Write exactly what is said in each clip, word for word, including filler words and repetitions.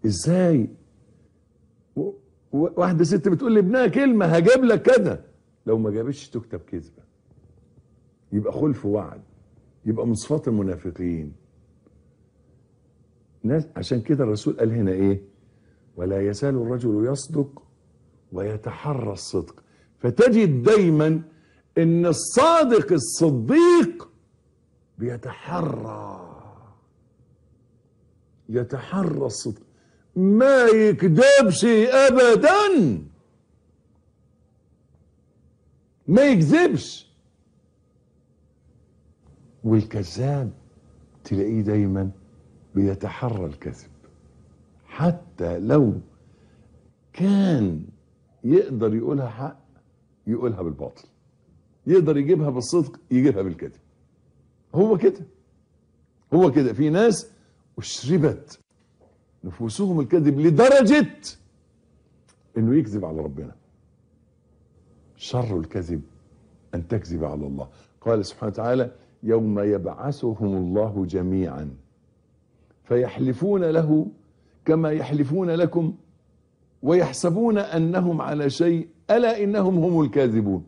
ازاي و... واحده ست بتقول لابنها كلمه هجيب لك كده، لو ما جابتش تكتب كذبه، يبقى خلف وعد، يبقى من صفات المنافقين. ناس عشان كده الرسول قال هنا ايه؟ ولا يزال الرجل يصدق ويتحرى الصدق. فتجد دايما ان الصادق الصديق بيتحرى يتحرى الصدق، ما يكذبش ابدا، ما يكذبش. والكذاب تلاقيه دايما بيتحرى الكذب، حتى لو كان يقدر يقولها حق يقولها بالباطل، يقدر يجيبها بالصدق يجيبها بالكذب. هو كده هو كده في ناس اشربت نفوسهم الكذب لدرجة انه يكذب على ربنا. شر الكذب ان تكذب على الله. قال سبحانه وتعالى يوم يبعثهم الله جميعا فيحلفون له كما يحلفون لكم ويحسبون انهم على شيء الا انهم هم الكاذبون.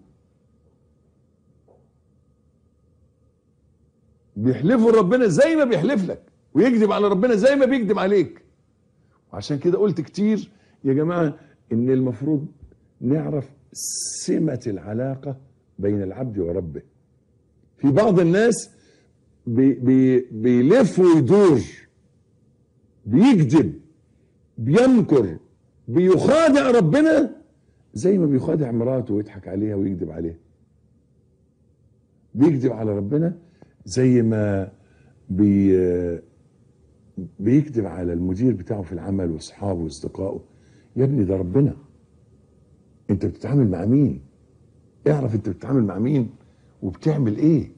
بيحلفوا ربنا زي ما بيحلف لك، ويكذب على ربنا زي ما بيكذب عليك. وعشان كده قلت كتير يا جماعة ان المفروض نعرف سمة العلاقة بين العبد وربه. في بعض الناس بي بي بيلف ويدور، بيكذب، بيمكر، بيخادع ربنا زي ما بيخادع مراته ويضحك عليها ويكذب عليها. بيكذب على ربنا زي ما بي بيكذب على المدير بتاعه في العمل واصحابه واصدقائه. يا ابني ده ربنا، انت بتتعامل مع مين؟ اعرف انت بتتعامل مع مين وبتعمل ايه.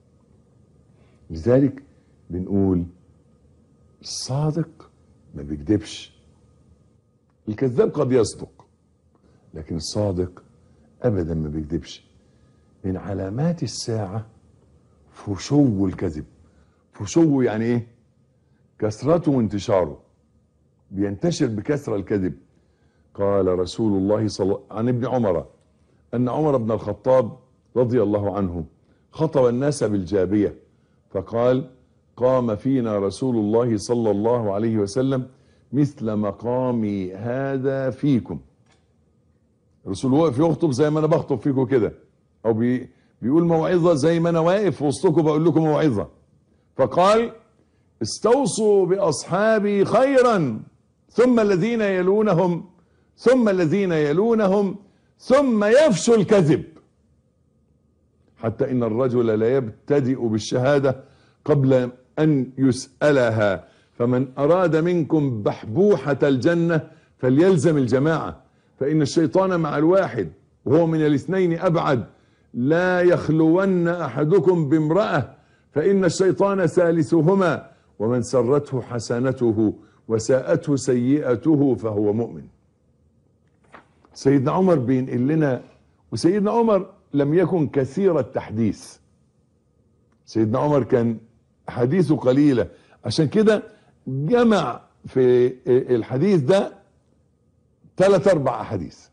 لذلك بنقول الصادق ما بيكذبش. الكذاب قد يصدق لكن الصادق ابدا ما بيكذبش. من علامات الساعة فشو الكذب. فشو يعني ايه؟ كثرته وانتشاره، بينتشر بكثرة الكذب. قال رسول الله صلى الله عن ابن عمر ان عمر بن الخطاب رضي الله عنه خطب الناس بالجابية فقال قام فينا رسول الله صلى الله عليه وسلم مثل مقامي هذا فيكم. الرسول واقف يخطب زي ما انا بخطب فيكم كده، او بي بيقول موعظة زي ما انا واقف وسطكم بقول لكم موعظة. فقال استوصوا باصحابي خيرا ثم الذين يلونهم ثم الذين يلونهم ثم يفشو الكذب حتى ان الرجل لا يبتدئ بالشهادة قبل ان يسألها فمن اراد منكم بحبوحة الجنة فليلزم الجماعة فان الشيطان مع الواحد وهو من الاثنين ابعد لا يخلون احدكم بامرأة فان الشيطان ثالثهما ومن سرته حسنته وساءته سيئته فهو مؤمن. سيدنا عمر بينقل لنا، وسيدنا عمر لم يكن كثير التحديث. سيدنا عمر كان حديثه قليلة، عشان كده جمع في الحديث ده ثلاث اربع احاديث.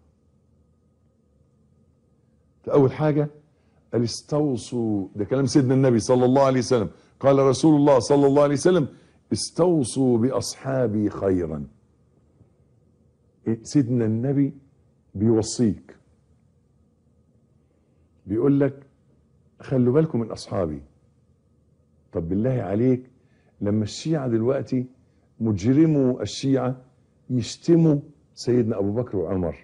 اول حاجة قال استوصوا، ده كلام سيدنا النبي صلى الله عليه وسلم، قال رسول الله صلى الله عليه وسلم استوصوا باصحابي خيرا. سيدنا النبي بيوصيك، بيقول لك خلوا بالكم من اصحابي. طب بالله عليك لما الشيعة دلوقتي مجرموا الشيعة يشتموا سيدنا ابو بكر وعمر،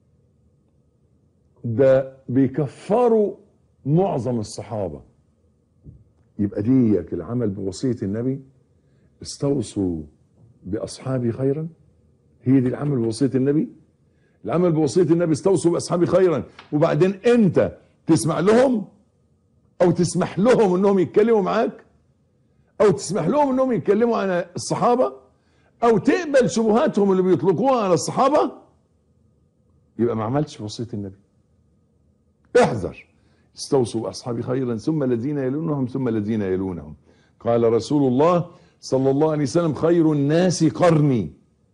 ده بيكفروا معظم الصحابة. يبقى ديك العمل بوصية النبي استوصوا باصحابي خيرا، هي دي العمل بوصية النبي. العمل بوصية النبي استوصوا باصحابي خيرا، وبعدين انت تسمع لهم او تسمح لهم انهم يتكلموا معاك، او تسمح لهم انهم يتكلموا عن الصحابة، او تقبل شبهاتهم اللي بيطلقوها على الصحابة، يبقى ما عملتش بوصية النبي. احذر. استوصوا باصحابي خيرا ثم الذين يلونهم ثم الذين يلونهم. قال رسول الله صلى الله عليه وسلم خير الناس قرني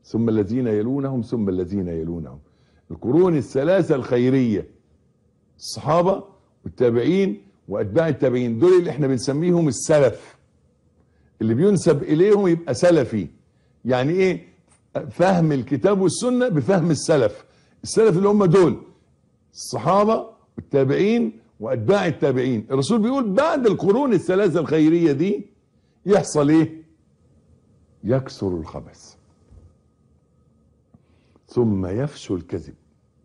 ثم الذين يلونهم ثم الذين يلونهم. القرون الثلاثة الخيرية، الصحابة والتابعين وأتباع التابعين، دول اللي احنا بنسميهم السلف، اللي بينسب إليهم يبقى سلفي. يعني إيه؟ فهم الكتاب والسنة بفهم السلف. السلف اللي هم دول الصحابة والتابعين وأتباع التابعين. الرسول بيقول بعد القرون الثلاثة الخيرية دي يحصل إيه؟ يكثر الخبث ثم يفشو الكذب.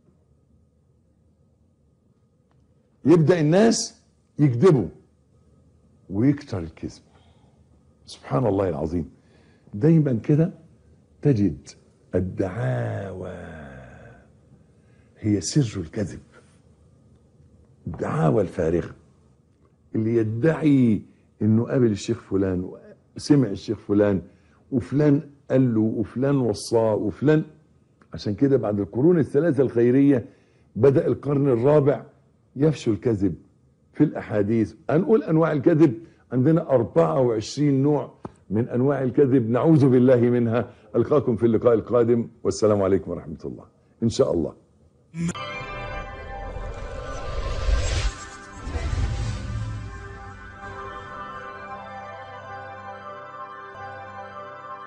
يبدأ الناس يكذبوا ويكتر الكذب. سبحان الله العظيم. دايما كده تجد الدعاوى هي سر الكذب. الدعاوى الفارغة، اللي يدعي انه قابل الشيخ فلان وسمع الشيخ فلان وفلان قال له وفلان وصاه وفلان. عشان كده بعد القرون الثلاثة الخيرية بدأ القرن الرابع يفشو الكذب في الأحاديث. هنقول أنواع الكذب، عندنا أربعة وعشرين نوع من أنواع الكذب نعوذ بالله منها. ألقاكم في اللقاء القادم والسلام عليكم ورحمة الله إن شاء الله.